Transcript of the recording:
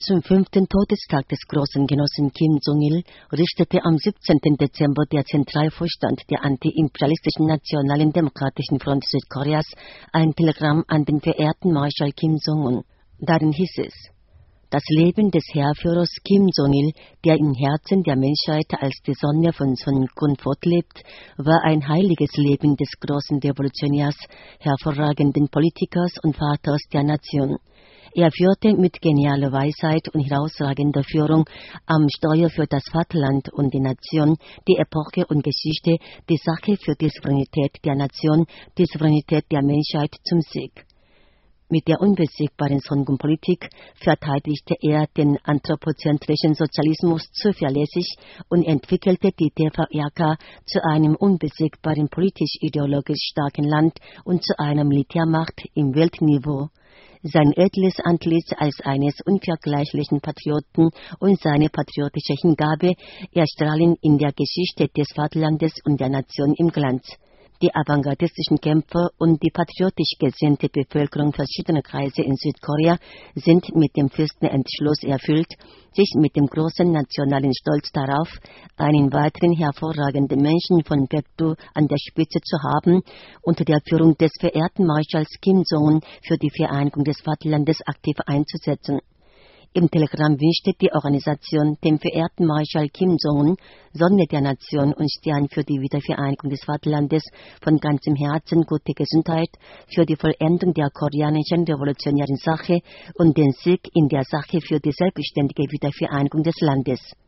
Zum 5. Todestag des großen Genossen Kim Jong-il richtete am 17. Dezember der Zentralvorstand der antiimperialistischen Nationalen Demokratischen Front Südkoreas ein Telegramm an den verehrten Marschall Kim Jong-un. Darin hieß es: Das Leben des Heerführers Kim Jong-il, der im Herzen der Menschheit als die Sonne von Sonnegrund fortlebt, war ein heiliges Leben des großen Revolutionärs, hervorragenden Politikers und Vaters der Nation. Er führte mit genialer Weisheit und herausragender Führung am Steuer für das Vaterland und die Nation, die Epoche und Geschichte, die Sache für die Souveränität der Nation, die Souveränität der Menschheit zum Sieg. Mit der unbesiegbaren Sonnepolitik verteidigte er den anthropozentrischen Sozialismus zuverlässig und entwickelte die DPRK zu einem unbesiegbaren politisch-ideologisch starken Land und zu einer Militärmacht im Weltniveau. Sein edles Antlitz als eines unvergleichlichen Patrioten und seine patriotische Hingabe erstrahlen in der Geschichte des Vaterlandes und der Nation im Glanz. Die avantgardistischen Kämpfer und die patriotisch gesinnte Bevölkerung verschiedener Kreise in Südkorea sind mit dem festen Entschluss erfüllt, sich mit dem großen nationalen Stolz darauf, einen weiteren hervorragenden Menschen von Baekdu an der Spitze zu haben, unter der Führung des verehrten Marschalls Kim Jong-un für die Vereinigung des Vaterlandes aktiv einzusetzen. Im Telegramm wünschte die Organisation dem verehrten Marschall Kim Jong-un, Sonne der Nation und Stern für die Wiedervereinigung des Vaterlandes, von ganzem Herzen gute Gesundheit für die Vollendung der koreanischen revolutionären Sache und den Sieg in der Sache für die selbstständige Wiedervereinigung des Landes.